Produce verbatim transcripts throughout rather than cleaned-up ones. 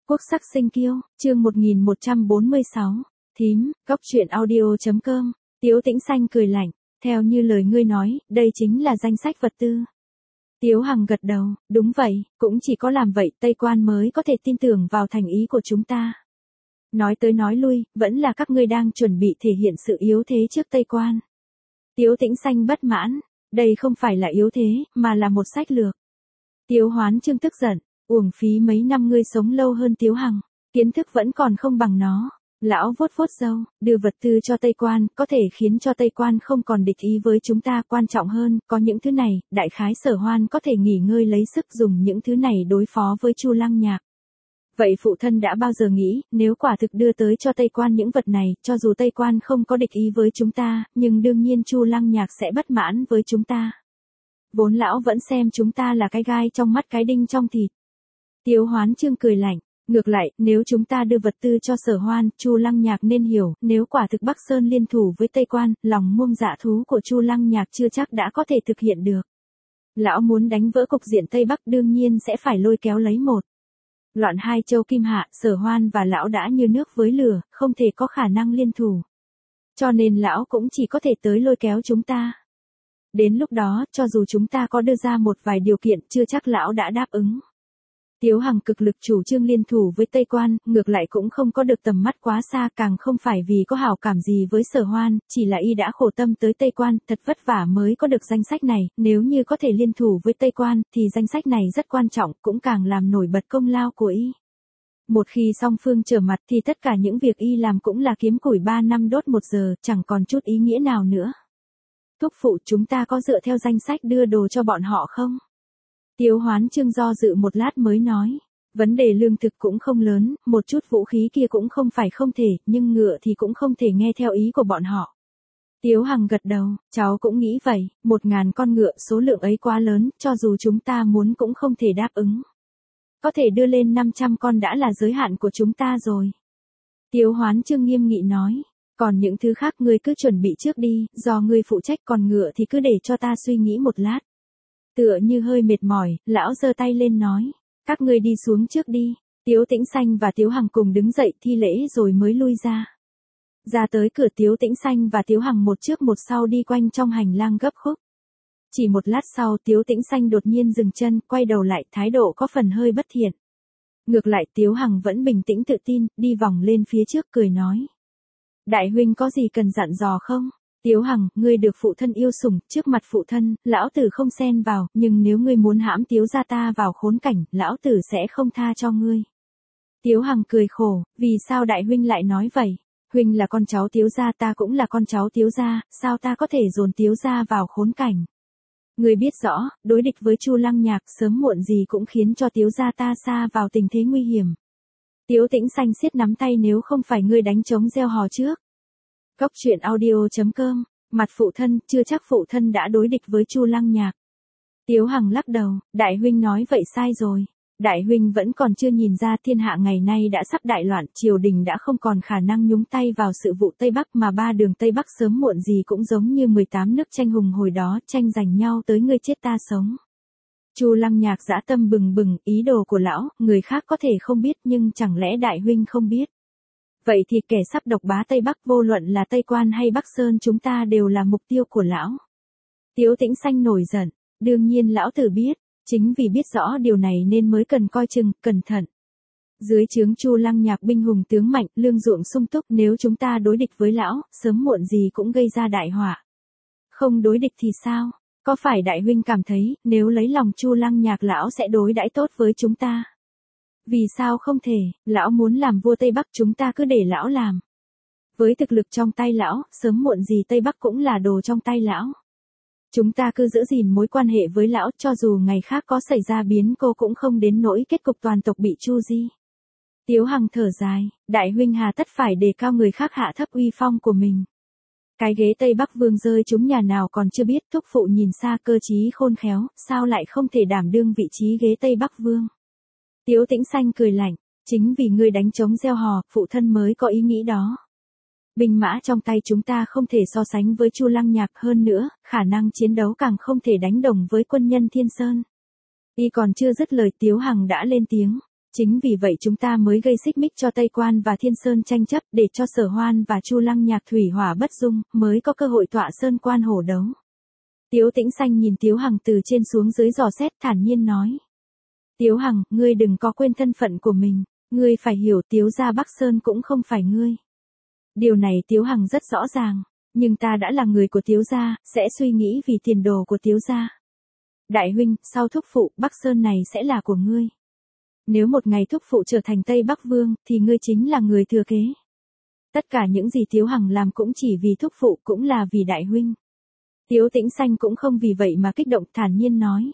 Quốc sắc sinh kiêu, chương một nghìn một trăm bốn mươi sáu, thím, góc truyện audio.com, Tiếu Tĩnh Xanh cười lạnh, theo như lời ngươi nói, đây chính là danh sách vật tư. Tiếu Hằng gật đầu, đúng vậy, cũng chỉ có làm vậy Tây Quan mới có thể tin tưởng vào thành ý của chúng ta. Nói tới nói lui, vẫn là các ngươi đang chuẩn bị thể hiện sự yếu thế trước Tây Quan. Tiếu Tĩnh Xanh bất mãn, đây không phải là yếu thế, mà là một sách lược. Tiếu Hoán Trương tức giận, uổng phí mấy năm ngươi sống lâu hơn Tiếu Hằng, kiến thức vẫn còn không bằng nó. Lão vuốt vuốt râu, đưa vật tư cho Tây Quan, có thể khiến cho Tây Quan không còn địch ý với chúng ta, quan trọng hơn, có những thứ này, đại khái Sở Hoan có thể nghỉ ngơi lấy sức dùng những thứ này đối phó với Chu Lăng Nhạc. Vậy phụ thân đã bao giờ nghĩ, nếu quả thực đưa tới cho Tây Quan những vật này, cho dù Tây Quan không có địch ý với chúng ta, nhưng đương nhiên Chu Lăng Nhạc sẽ bất mãn với chúng ta. Vốn lão vẫn xem chúng ta là cái gai trong mắt cái đinh trong thịt. Tiếu Hoán Trương cười lạnh. Ngược lại, nếu chúng ta đưa vật tư cho Sở Hoan, Chu Lăng Nhạc nên hiểu, nếu quả thực Bắc Sơn liên thủ với Tây Quan, lòng muông dạ thú của Chu Lăng Nhạc chưa chắc đã có thể thực hiện được. Lão muốn đánh vỡ cục diện Tây Bắc đương nhiên sẽ phải lôi kéo lấy một. Loạn hai châu Kim Hạ, Sở Hoan và lão đã như nước với lửa, không thể có khả năng liên thủ. Cho nên lão cũng chỉ có thể tới lôi kéo chúng ta. Đến lúc đó, cho dù chúng ta có đưa ra một vài điều kiện, chưa chắc lão đã đáp ứng. Tiếu Hằng cực lực chủ trương liên thủ với Tây Quan, ngược lại cũng không có được tầm mắt quá xa, càng không phải vì có hảo cảm gì với Sở Hoan, chỉ là y đã khổ tâm tới Tây Quan, thật vất vả mới có được danh sách này, nếu như có thể liên thủ với Tây Quan, thì danh sách này rất quan trọng, cũng càng làm nổi bật công lao của y. Một khi song phương trở mặt thì tất cả những việc y làm cũng là kiếm củi ba năm đốt một giờ, chẳng còn chút ý nghĩa nào nữa. Thúc phụ, chúng ta có dựa theo danh sách đưa đồ cho bọn họ không? Tiếu Hoán Trương do dự một lát mới nói, vấn đề lương thực cũng không lớn, một chút vũ khí kia cũng không phải không thể, nhưng ngựa thì cũng không thể nghe theo ý của bọn họ. Tiếu Hằng gật đầu, cháu cũng nghĩ vậy, một ngàn con ngựa số lượng ấy quá lớn, cho dù chúng ta muốn cũng không thể đáp ứng. Có thể đưa lên năm trăm con đã là giới hạn của chúng ta rồi. Tiếu Hoán Trương nghiêm nghị nói, còn những thứ khác ngươi cứ chuẩn bị trước đi, do ngươi phụ trách, còn ngựa thì cứ để cho ta suy nghĩ một lát. Tựa như hơi mệt mỏi, lão giơ tay lên nói, các ngươi đi xuống trước đi. Tiếu Tĩnh Xanh và Tiếu Hằng cùng đứng dậy thi lễ rồi mới lui ra. Ra tới cửa, Tiếu Tĩnh Xanh và Tiếu Hằng một trước một sau đi quanh trong hành lang gấp khúc. Chỉ một lát sau, Tiếu Tĩnh Xanh đột nhiên dừng chân, quay đầu lại, thái độ có phần hơi bất thiện. Ngược lại, Tiếu Hằng vẫn bình tĩnh tự tin, đi vòng lên phía trước cười nói, đại huynh có gì cần dặn dò không? Tiếu Hằng, ngươi được phụ thân yêu sủng, trước mặt phụ thân, lão tử không xen vào, nhưng nếu ngươi muốn hãm Tiếu gia ta vào khốn cảnh, lão tử sẽ không tha cho ngươi. Tiếu Hằng cười khổ, vì sao đại huynh lại nói vậy? Huynh là con cháu Tiếu gia, ta cũng là con cháu Tiếu gia, sao ta có thể dồn Tiếu gia vào khốn cảnh? Ngươi biết rõ, đối địch với Chu Lăng Nhạc sớm muộn gì cũng khiến cho Tiếu gia ta sa vào tình thế nguy hiểm. Tiếu Tĩnh Xanh siết nắm tay, nếu không phải ngươi đánh trống gieo hò trước. Góc truyện audio.com, mặt phụ thân, chưa chắc phụ thân đã đối địch với Chu Lăng Nhạc. Tiếu Hằng lắc đầu, đại huynh nói vậy sai rồi. Đại huynh vẫn còn chưa nhìn ra thiên hạ ngày nay đã sắp đại loạn, triều đình đã không còn khả năng nhúng tay vào sự vụ Tây Bắc, mà ba đường Tây Bắc sớm muộn gì cũng giống như mười tám nước tranh hùng hồi đó, tranh giành nhau tới ngươi chết ta sống. Chu Lăng Nhạc dã tâm bừng bừng, ý đồ của lão, người khác có thể không biết nhưng chẳng lẽ đại huynh không biết. Vậy thì kẻ sắp độc bá Tây Bắc, vô luận là Tây Quan hay Bắc Sơn, chúng ta đều là mục tiêu của lão. Tiếu Tĩnh Xanh nổi giận, đương nhiên lão tử biết, chính vì biết rõ điều này nên mới cần coi chừng, cẩn thận. Dưới trướng Chu Lăng Nhạc binh hùng tướng mạnh, lương ruộng sung túc, nếu chúng ta đối địch với lão, sớm muộn gì cũng gây ra đại họa. Không đối địch thì sao? Có phải đại huynh cảm thấy, nếu lấy lòng Chu Lăng Nhạc lão sẽ đối đãi tốt với chúng ta? Vì sao không thể, lão muốn làm vua Tây Bắc, chúng ta cứ để lão làm. Với thực lực trong tay lão, sớm muộn gì Tây Bắc cũng là đồ trong tay lão. Chúng ta cứ giữ gìn mối quan hệ với lão, cho dù ngày khác có xảy ra biến cố cũng không đến nỗi kết cục toàn tộc bị chu di. Tiếu Hằng thở dài, đại huynh hà tất phải đề cao người khác hạ thấp uy phong của mình. Cái ghế Tây Bắc Vương rơi chúng nhà nào còn chưa biết, thúc phụ nhìn xa cơ trí khôn khéo, sao lại không thể đảm đương vị trí ghế Tây Bắc Vương. Tiếu Tĩnh Xanh cười lạnh, chính vì ngươi đánh trống gieo hò, phụ thân mới có ý nghĩ đó. Binh mã trong tay chúng ta không thể so sánh với Chu Lăng Nhạc, hơn nữa, khả năng chiến đấu càng không thể đánh đồng với quân nhân Thiên Sơn. Y còn chưa dứt lời, Tiếu Hằng đã lên tiếng, Chính vì vậy chúng ta mới gây xích mích cho Tây Quan và Thiên Sơn tranh chấp, để cho Sở Hoan và Chu Lăng Nhạc thủy hỏa bất dung, mới có cơ hội tọa sơn quan hổ đấu. Tiếu Tĩnh Xanh nhìn Tiếu Hằng từ trên xuống dưới dò xét, thản nhiên nói. Tiếu Hằng, ngươi đừng có quên thân phận của mình, ngươi phải hiểu Tiếu gia Bắc Sơn cũng không phải ngươi. Điều này Tiếu Hằng rất rõ ràng, nhưng ta đã là người của Tiếu gia, sẽ suy nghĩ vì tiền đồ của Tiếu gia. Đại huynh, sau thúc phụ, Bắc Sơn này sẽ là của ngươi. Nếu một ngày thúc phụ trở thành Tây Bắc Vương, thì ngươi chính là người thừa kế. Tất cả những gì Tiếu Hằng làm cũng chỉ vì thúc phụ, cũng là vì đại huynh. Tiếu Tĩnh Xanh cũng không vì vậy mà kích động, thản nhiên nói.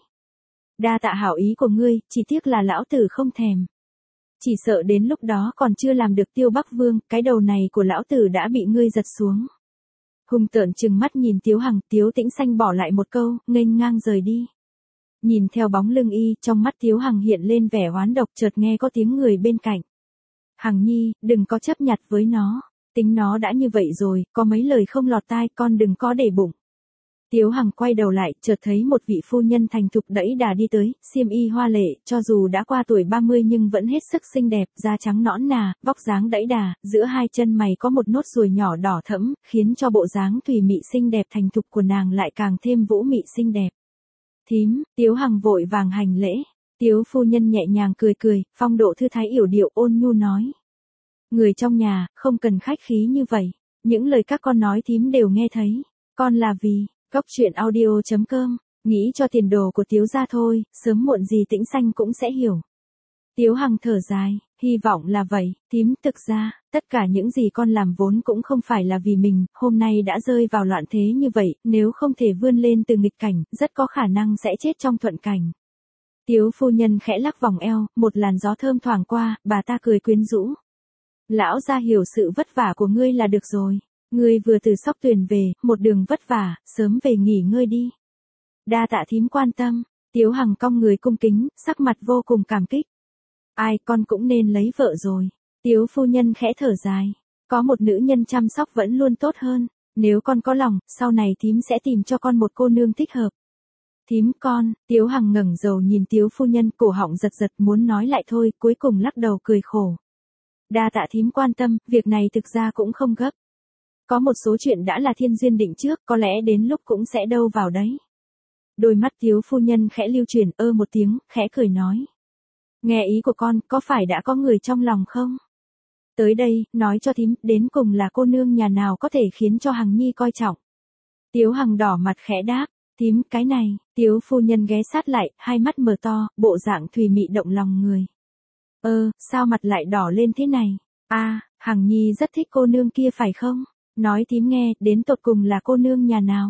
Đa tạ hảo ý của ngươi, chỉ tiếc là lão tử không thèm. Chỉ sợ đến lúc đó còn chưa làm được Tiêu Bắc Vương, cái đầu này của lão tử đã bị ngươi giật xuống. Hung tợn trừng mắt nhìn Tiếu Hằng, Tiếu Tĩnh Xanh bỏ lại một câu, nghênh ngang rời đi. Nhìn theo bóng lưng y, trong mắt Tiếu Hằng hiện lên vẻ oán độc, chợt nghe có tiếng người bên cạnh. Hằng nhi, đừng có chấp nhặt với nó, tính nó đã như vậy rồi, có mấy lời không lọt tai, con đừng có để bụng. Tiếu Hằng quay đầu lại, chợt thấy một vị phu nhân thành thục đẫy đà đi tới, xiêm y hoa lệ, cho dù đã qua tuổi ba mươi nhưng vẫn hết sức xinh đẹp, da trắng nõn nà, vóc dáng đẫy đà, giữa hai chân mày có một nốt ruồi nhỏ đỏ thẫm, khiến cho bộ dáng thùy mị xinh đẹp thành thục của nàng lại càng thêm vũ mị xinh đẹp. Thím, Tiếu Hằng vội vàng hành lễ. Tiếu phu nhân nhẹ nhàng cười cười, phong độ thư thái yểu điệu ôn nhu nói. Người trong nhà, không cần khách khí như vậy, những lời các con nói thím đều nghe thấy, con là vì, Cốc truyện audio chấm com, nghĩ cho tiền đồ của Tiếu gia thôi, sớm muộn gì Tĩnh Xanh cũng sẽ hiểu. Tiếu Hằng thở dài, hy vọng là vậy, thím, thực ra, tất cả những gì con làm vốn cũng không phải là vì mình, hôm nay đã rơi vào loạn thế như vậy, nếu không thể vươn lên từ nghịch cảnh, rất có khả năng sẽ chết trong thuận cảnh. Tiếu phu nhân khẽ lắc vòng eo, một làn gió thơm thoảng qua, bà ta cười quyến rũ. Lão gia hiểu sự vất vả của ngươi là được rồi, ngươi vừa từ Sóc Tuyền về, một đường vất vả, sớm về nghỉ ngơi đi. Đa tạ thím quan tâm, Tiếu Hằng cong người cung kính, sắc mặt vô cùng cảm kích. Ai, con cũng nên lấy vợ rồi. Tiếu phu nhân khẽ thở dài. Có một nữ nhân chăm sóc vẫn luôn tốt hơn. Nếu con có lòng, sau này thím sẽ tìm cho con một cô nương thích hợp. Thím con, Tiếu Hằng ngẩng đầu nhìn Tiếu phu nhân, cổ họng giật giật muốn nói lại thôi, cuối cùng lắc đầu cười khổ. Đa tạ thím quan tâm, việc này thực ra cũng không gấp. Có một số chuyện đã là thiên duyên định trước, có lẽ đến lúc cũng sẽ đâu vào đấy. Đôi mắt Tiếu phu nhân khẽ lưu chuyển, ơ một tiếng, khẽ cười nói. Nghe ý của con, có phải đã có người trong lòng không? Tới đây, nói cho thím, đến cùng là cô nương nhà nào có thể khiến cho Hằng nhi coi trọng. Tiếu Hằng đỏ mặt khẽ đáp, thím, cái này, Tiếu phu nhân ghé sát lại, hai mắt mở to, bộ dạng thùy mị động lòng người. Ơ, sao mặt lại đỏ lên thế này? A, à, Hằng nhi rất thích cô nương kia phải không? Nói thím nghe, đến tột cùng là cô nương nhà nào?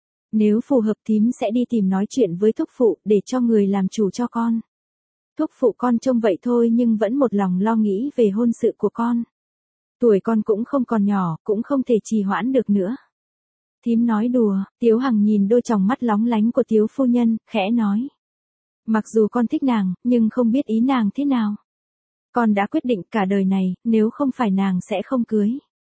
Nếu phù hợp thím sẽ đi tìm nói chuyện với thúc phụ, để cho người làm chủ cho con. Thúc phụ con trông vậy thôi nhưng vẫn một lòng lo nghĩ về hôn sự của con. Tuổi con cũng không còn nhỏ, cũng không thể trì hoãn được nữa. Thím nói đùa, Tiếu Hằng nhìn đôi tròng mắt lóng lánh của Tiếu phu nhân, khẽ nói. Mặc dù con thích nàng, nhưng không biết ý nàng thế nào. Con đã quyết định cả đời này, nếu không phải nàng sẽ không cưới.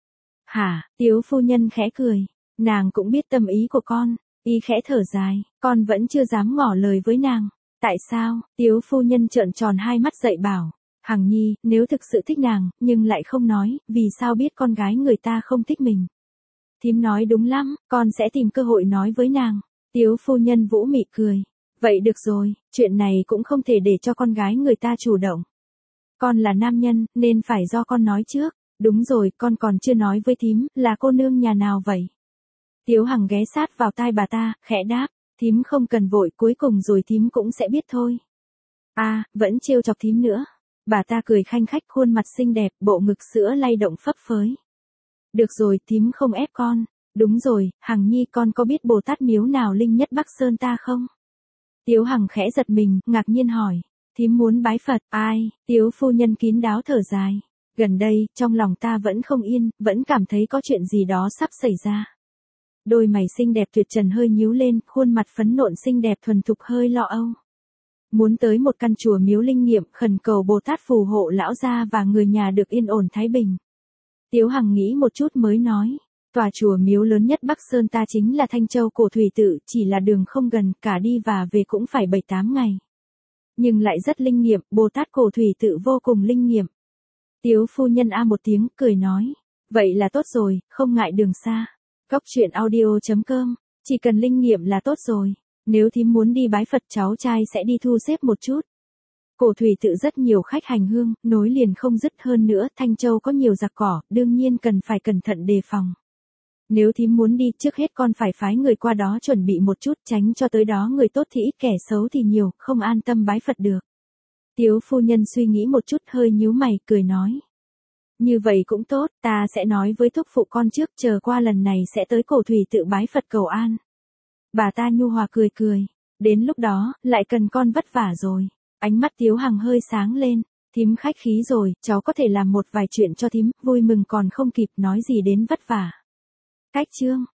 Hả, Tiếu phu nhân khẽ cười, nàng cũng biết tâm ý của con, y khẽ thở dài, con vẫn chưa dám ngỏ lời với nàng. Tại sao? Tiếu phu nhân trợn tròn hai mắt dậy bảo, Hằng nhi, nếu thực sự thích nàng, nhưng lại không nói, vì sao biết con gái người ta không thích mình? Thím nói đúng lắm, con sẽ tìm cơ hội nói với nàng. Tiếu phu nhân vũ mị cười, vậy được rồi, chuyện này cũng không thể để cho con gái người ta chủ động. Con là nam nhân, nên phải do con nói trước. Đúng rồi, con còn chưa nói với thím, là cô nương nhà nào vậy? Tiếu Hằng ghé sát vào tai bà ta, khẽ đáp. Thím không cần vội, cuối cùng rồi thím cũng sẽ biết thôi. A, à, vẫn trêu chọc thím nữa. Bà ta cười khanh khách, khuôn mặt xinh đẹp, bộ ngực sữa lay động phấp phới. Được rồi, thím không ép con. Đúng rồi, Hằng nhi con có biết Bồ Tát miếu nào linh nhất Bắc Sơn ta không? Tiếu Hằng khẽ giật mình, ngạc nhiên hỏi. Thím muốn bái Phật, ai? Tiếu phu nhân kín đáo thở dài. Gần đây, trong lòng ta vẫn không yên, vẫn cảm thấy có chuyện gì đó sắp xảy ra. Đôi mày xinh đẹp tuyệt trần hơi nhíu lên, khuôn mặt phấn nộn xinh đẹp thuần thục hơi lo âu. Muốn tới một căn chùa miếu linh nghiệm, khẩn cầu Bồ Tát phù hộ lão gia và người nhà được yên ổn thái bình. Tiếu Hằng nghĩ một chút mới nói, tòa chùa miếu lớn nhất Bắc Sơn ta chính là Thanh Châu Cổ Thủy Tự, chỉ là đường không gần, cả đi và về cũng phải bảy tám ngày. nhưng lại rất linh nghiệm, Bồ Tát Cổ Thủy Tự vô cùng linh nghiệm. Tiếu phu nhân a một tiếng, cười nói, vậy là tốt rồi, không ngại đường xa. Cóc truyện audio chấm com, chỉ cần linh nghiệm là tốt rồi. Nếu thím muốn đi bái Phật cháu trai sẽ đi thu xếp một chút. Cổ Thủy Tự rất nhiều khách hành hương, nối liền không dứt, hơn nữa Thanh Châu có nhiều giặc cỏ, đương nhiên cần phải cẩn thận đề phòng. Nếu thím muốn đi, trước hết con phải phái người qua đó chuẩn bị một chút, tránh cho tới đó người tốt thì ít kẻ xấu thì nhiều, không an tâm bái Phật được. Tiếu phu nhân suy nghĩ một chút, hơi nhíu mày, cười nói. Như vậy cũng tốt, ta sẽ nói với thúc phụ con trước, chờ qua lần này sẽ tới Cổ Thủy Tự bái Phật cầu an. Bà ta nhu hòa cười cười, đến lúc đó, lại cần con vất vả rồi. Ánh mắt Tiếu Hằng hơi sáng lên, thím khách khí rồi, cháu có thể làm một vài chuyện cho thím, vui mừng còn không kịp nói gì đến vất vả. Cách chương